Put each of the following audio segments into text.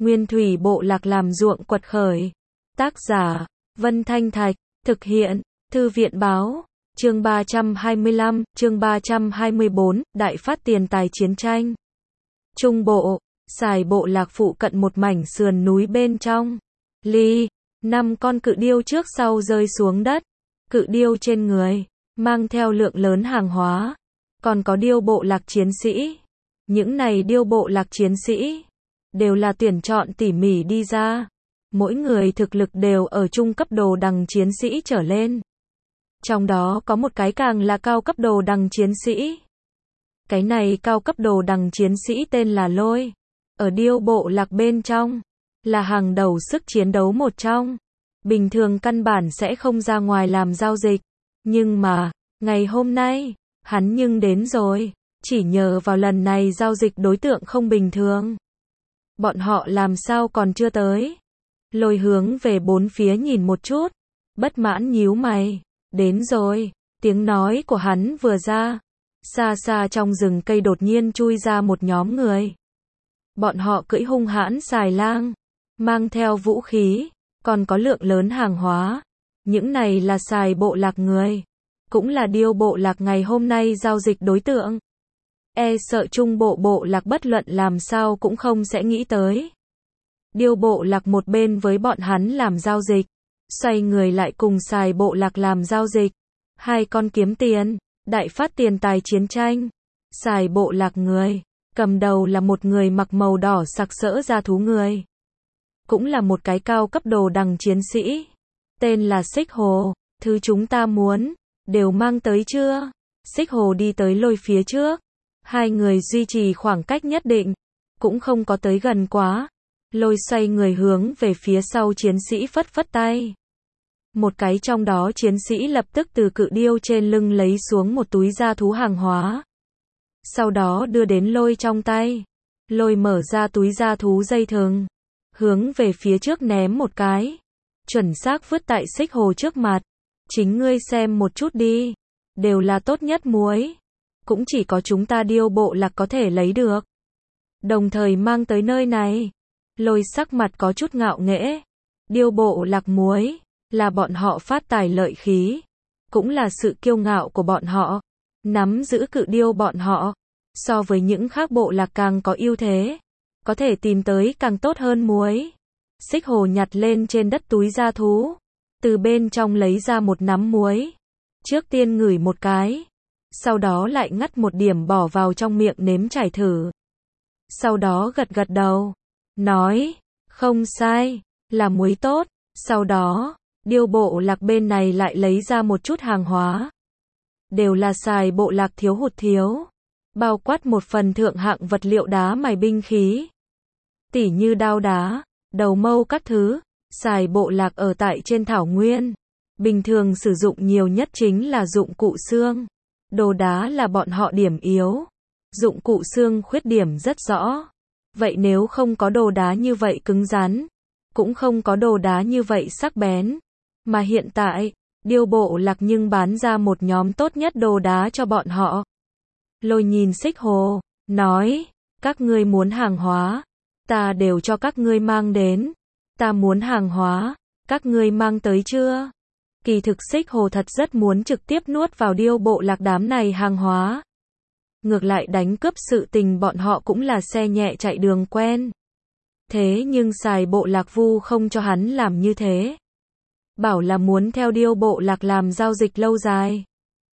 Nguyên thủy bộ lạc làm ruộng quật khởi. Tác giả, Vân Thanh Thạch, thực hiện, Thư viện báo, chương 325, chương 324, Đại phát tiền tài chiến tranh. Trung bộ, Sài bộ lạc phụ cận một mảnh sườn núi bên trong. 5 con cự điêu trước sau rơi xuống đất. Cự điêu trên người, mang theo lượng lớn hàng hóa. Còn có điêu bộ lạc chiến sĩ. Những này điêu bộ lạc chiến sĩ đều là tuyển chọn tỉ mỉ đi ra. Mỗi người thực lực đều ở trung cấp đồ đằng chiến sĩ trở lên. Trong đó có một cái càng là cao cấp đồ đằng chiến sĩ. Cái này cao cấp đồ đằng chiến sĩ tên là Lôi. Ở điêu bộ lạc bên trong, là hàng đầu sức chiến đấu một trong. Bình thường căn bản sẽ không ra ngoài làm giao dịch. Nhưng mà, ngày hôm nay, hắn nhưng đến rồi. Chỉ nhờ vào lần này giao dịch đối tượng không bình thường. Bọn họ làm sao còn chưa tới? Lôi hướng về bốn phía nhìn một chút. Bất mãn nhíu mày. Đến rồi. Tiếng nói của hắn vừa ra. Xa xa trong rừng cây đột nhiên chui ra một nhóm người. Bọn họ cưỡi hung hãn xài lang. Mang theo vũ khí. Còn có lượng lớn hàng hóa. Những này là xài bộ lạc người. Cũng là điêu bộ lạc ngày hôm nay giao dịch đối tượng. E sợ trung bộ lạc bất luận làm sao cũng không sẽ nghĩ tới. Điêu bộ lạc một bên với bọn hắn làm giao dịch. Xoay người lại cùng xài bộ lạc làm giao dịch. Hai con kiếm tiền. Đại phát tiền tài chiến tranh. Xài bộ lạc người. Cầm đầu là một người mặc màu đỏ sặc sỡ da thú người. Cũng là một cái cao cấp đồ đằng chiến sĩ. Tên là Xích Hồ. Thứ chúng ta muốn. Đều mang tới chưa? Xích Hồ đi tới Lôi phía trước. Hai người duy trì khoảng cách nhất định. Cũng không có tới gần quá. Lôi xoay người hướng về phía sau chiến sĩ phất phất tay. Một cái trong đó chiến sĩ lập tức từ cự điêu trên lưng lấy xuống một túi da thú hàng hóa. Sau đó đưa đến Lôi trong tay. Lôi mở ra túi da thú dây thừng. Hướng về phía trước ném một cái. Chuẩn xác vứt tại Xích Hồ trước mặt. Chính ngươi xem một chút đi. Đều là tốt nhất muối. Cũng chỉ có chúng ta điêu bộ lạc có thể lấy được. Đồng thời mang tới nơi này. Lôi sắc mặt có chút ngạo nghễ. Điêu bộ lạc muối. Là bọn họ phát tài lợi khí. Cũng là sự kiêu ngạo của bọn họ. Nắm giữ cự điêu bọn họ. So với những khác bộ lạc càng có ưu thế. Có thể tìm tới càng tốt hơn muối. Xích Hồ nhặt lên trên đất túi da thú. Từ bên trong lấy ra một nắm muối. Trước tiên ngửi một cái. Sau đó lại ngắt một điểm bỏ vào trong miệng nếm trải thử. Sau đó gật gật đầu. Nói, không sai, là muối tốt. Sau đó, điêu bộ lạc bên này lại lấy ra một chút hàng hóa. Đều là xài bộ lạc thiếu hụt thiếu. Bao quát một phần thượng hạng vật liệu đá mài binh khí. Tỉ như đao đá, đầu mâu các thứ. Xài bộ lạc ở tại trên thảo nguyên. Bình thường sử dụng nhiều nhất chính là dụng cụ xương. Đồ đá là bọn họ điểm yếu. Dụng cụ xương khuyết điểm rất rõ. Vậy nếu không có đồ đá như vậy cứng rắn, cũng không có đồ đá như vậy sắc bén. Mà hiện tại, điêu bộ lạc nhưng bán ra một nhóm tốt nhất đồ đá cho bọn họ. Lôi nhìn Xích Hồ, nói, các ngươi muốn hàng hóa, ta đều cho các ngươi mang đến. Ta muốn hàng hóa, các ngươi mang tới chưa? Kỳ thực Xích Hồ thật rất muốn trực tiếp nuốt vào điêu bộ lạc đám này hàng hóa. Ngược lại đánh cướp sự tình bọn họ cũng là xe nhẹ chạy đường quen. Thế nhưng xài bộ lạc vu không cho hắn làm như thế. Bảo là muốn theo điêu bộ lạc làm giao dịch lâu dài.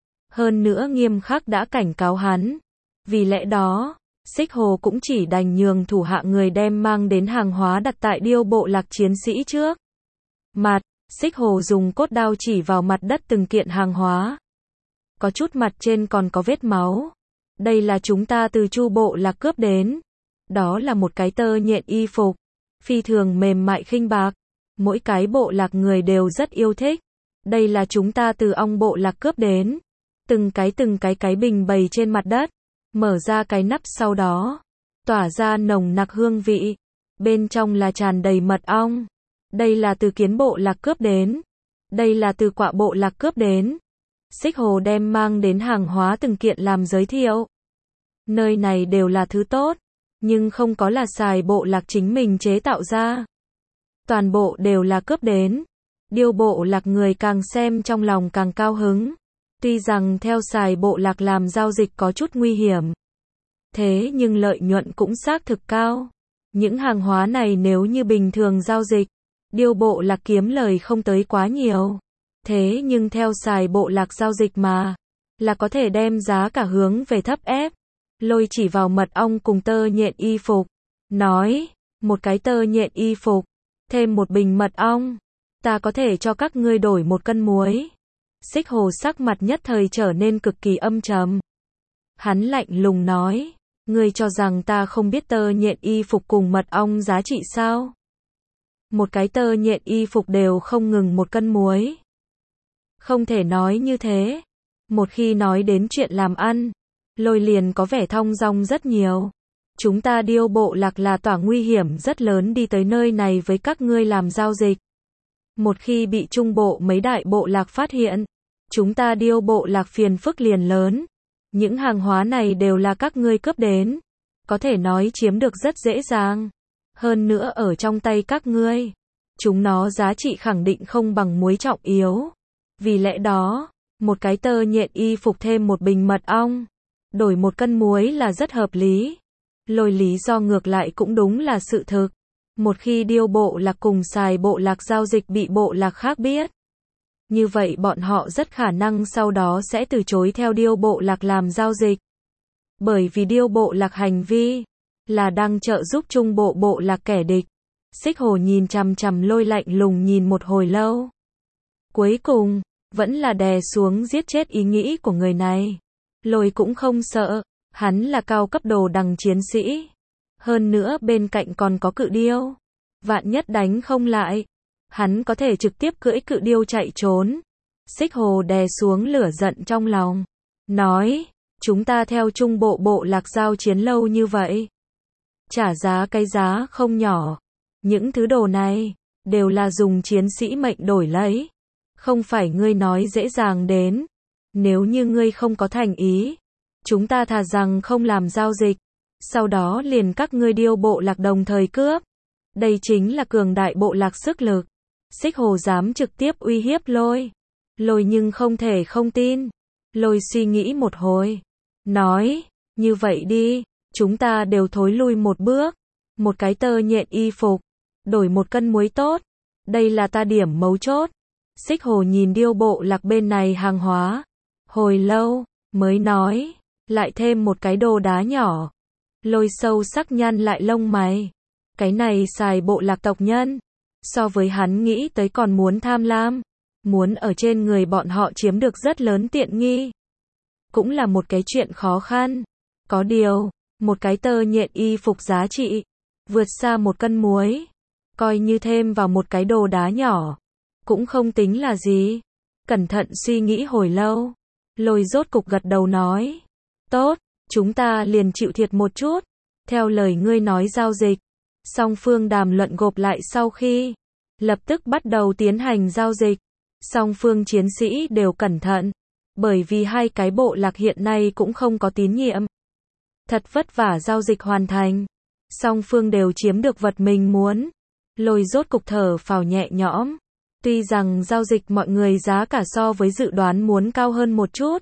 Hơn nữa nghiêm khắc đã cảnh cáo hắn. Vì lẽ đó, Xích Hồ cũng chỉ đành nhường thủ hạ người đem mang đến hàng hóa đặt tại điêu bộ lạc chiến sĩ trước. Mặt, Xích Hồ dùng cốt đao chỉ vào mặt đất từng kiện hàng hóa. Có chút mặt trên còn có vết máu. Đây là chúng ta từ Chu bộ lạc cướp đến. Đó là một cái tơ nhện y phục. Phi thường mềm mại khinh bạc. Mỗi cái bộ lạc người đều rất yêu thích. Đây là chúng ta từ Ong bộ lạc cướp đến. Từng cái bình bày trên mặt đất. Mở ra cái nắp sau đó. Tỏa ra nồng nặc hương vị. Bên trong là tràn đầy mật ong. Đây là từ Kiến bộ lạc cướp đến. Đây là từ Quạ bộ lạc cướp đến. Xích Hồ đem mang đến hàng hóa từng kiện làm giới thiệu. Nơi này đều là thứ tốt. nhưng không có là xài bộ lạc chính mình chế tạo ra. Toàn bộ đều là cướp đến. Điêu bộ lạc người càng xem trong lòng càng cao hứng. Tuy rằng theo xài bộ lạc làm giao dịch có chút nguy hiểm, thế nhưng lợi nhuận cũng xác thực cao. Những hàng hóa này nếu như bình thường giao dịch, điêu bộ lạc kiếm lời không tới quá nhiều. Thế nhưng theo xài bộ lạc giao dịch mà, là có thể đem giá cả hướng về thấp ép. Lôi chỉ vào mật ong cùng tơ nhện y phục, nói, một cái tơ nhện y phục, thêm một bình mật ong, ta có thể cho các ngươi đổi một cân muối. Xích Hồ sắc mặt nhất thời trở nên cực kỳ âm trầm. Hắn lạnh lùng nói, ngươi cho rằng ta không biết tơ nhện y phục cùng mật ong giá trị sao? Một cái tơ nhện y phục đều không ngừng một cân muối. Không thể nói như thế. Một khi nói đến chuyện làm ăn, Lôi liền có vẻ thong dong rất nhiều. Chúng ta điêu bộ lạc là tỏa nguy hiểm rất lớn đi tới nơi này với các ngươi làm giao dịch. Một khi bị trung bộ mấy đại bộ lạc phát hiện, chúng ta điêu bộ lạc phiền phức liền lớn. Những hàng hóa này đều là các ngươi cướp đến, có thể nói chiếm được rất dễ dàng. Hơn nữa ở trong tay các ngươi, chúng nó giá trị khẳng định không bằng muối trọng yếu. Vì lẽ đó, một cái tơ nhện y phục thêm một bình mật ong, đổi một cân muối là rất hợp lý. Lôi lý do ngược lại cũng đúng là sự thực. Một khi điêu bộ lạc cùng xài bộ lạc giao dịch bị bộ lạc khác biết, như vậy bọn họ rất khả năng sau đó sẽ từ chối theo điêu bộ lạc làm giao dịch. Bởi vì điêu bộ lạc hành vi là đang trợ giúp trung bộ bộ lạc kẻ địch. Xích Hồ nhìn chằm chằm Lôi lạnh lùng nhìn một hồi lâu. Cuối cùng, vẫn là đè xuống giết chết ý nghĩ của người này. Lôi cũng không sợ, hắn là cao cấp đồ đằng chiến sĩ. Hơn nữa bên cạnh còn có cự điêu. Vạn nhất đánh không lại, hắn có thể trực tiếp cưỡi cự điêu chạy trốn. Xích Hồ đè xuống lửa giận trong lòng, nói, chúng ta theo trung bộ bộ lạc giao chiến lâu như vậy, trả giá cái giá không nhỏ. Những thứ đồ này, đều là dùng chiến sĩ mệnh đổi lấy. Không phải ngươi nói dễ dàng đến. Nếu như ngươi không có thành ý, chúng ta thà rằng không làm giao dịch. Sau đó liền các ngươi điêu bộ lạc đồng thời cướp. Đây chính là cường đại bộ lạc sức lực. Xích Hồ dám trực tiếp uy hiếp Lôi. Lôi nhưng không thể không tin. Lôi suy nghĩ một hồi, nói, như vậy đi, chúng ta đều thối lui một bước. Một cái tơ nhện y phục, đổi một cân muối tốt. Đây là ta điểm mấu chốt. Xích Hồ nhìn điêu bộ lạc bên này hàng hóa. Hồi lâu, mới nói, lại thêm một cái đồ đá nhỏ. Lôi sâu sắc nhăn lại lông mày. Cái này xài bộ lạc tộc nhân. So với hắn nghĩ tới còn muốn tham lam. Muốn ở trên người bọn họ chiếm được rất lớn tiện nghi. Cũng là một cái chuyện khó khăn. Có điều, một cái tơ nhện y phục giá trị vượt xa một cân muối. Coi như thêm vào một cái đồ đá nhỏ, cũng không tính là gì. Cẩn thận suy nghĩ hồi lâu, Lôi rốt cục gật đầu nói, tốt, chúng ta liền chịu thiệt một chút. Theo lời ngươi nói giao dịch. Song phương đàm luận gộp lại sau khi lập tức bắt đầu tiến hành giao dịch. Song phương chiến sĩ đều cẩn thận, bởi vì hai cái bộ lạc hiện nay cũng không có tín nhiệm. Thật vất vả giao dịch hoàn thành, song phương đều chiếm được vật mình muốn. Lôi rốt cục thở phào nhẹ nhõm. Tuy rằng giao dịch mọi người giá cả so với dự đoán muốn cao hơn một chút,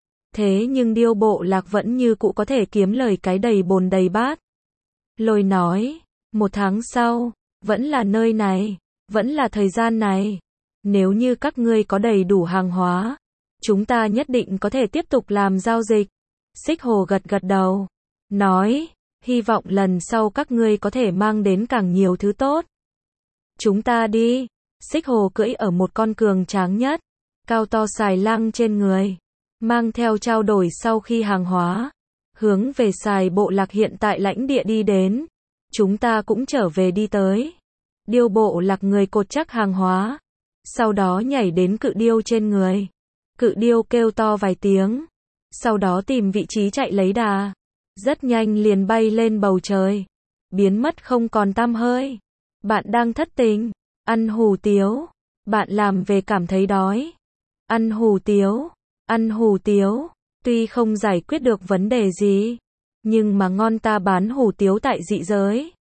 thế nhưng điêu bộ lạc vẫn như cũ có thể kiếm lời cái đầy bồn đầy bát. Lôi nói, 1 tháng sau, vẫn là nơi này, vẫn là thời gian này. Nếu như các ngươi có đầy đủ hàng hóa, chúng ta nhất định có thể tiếp tục làm giao dịch. Xích Hồ gật gật đầu, nói, hy vọng lần sau các ngươi có thể mang đến càng nhiều thứ tốt. Chúng ta đi. Xích Hồ cưỡi ở một con cường tráng nhất, cao to xài lang trên người, mang theo trao đổi sau khi hàng hóa, hướng về xài bộ lạc hiện tại lãnh địa đi đến. Chúng ta cũng trở về đi tới. Điêu bộ lạc người cột chắc hàng hóa, sau đó nhảy đến cự điêu trên người. Cự điêu kêu to vài tiếng, sau đó tìm vị trí chạy lấy đà. Rất nhanh liền bay lên bầu trời, biến mất không còn tăm hơi. Bạn đang thất tình, ăn hủ tiếu, bạn làm về cảm thấy đói. Ăn hủ tiếu, tuy không giải quyết được vấn đề gì, nhưng mà ngon ta bán hủ tiếu tại dị giới.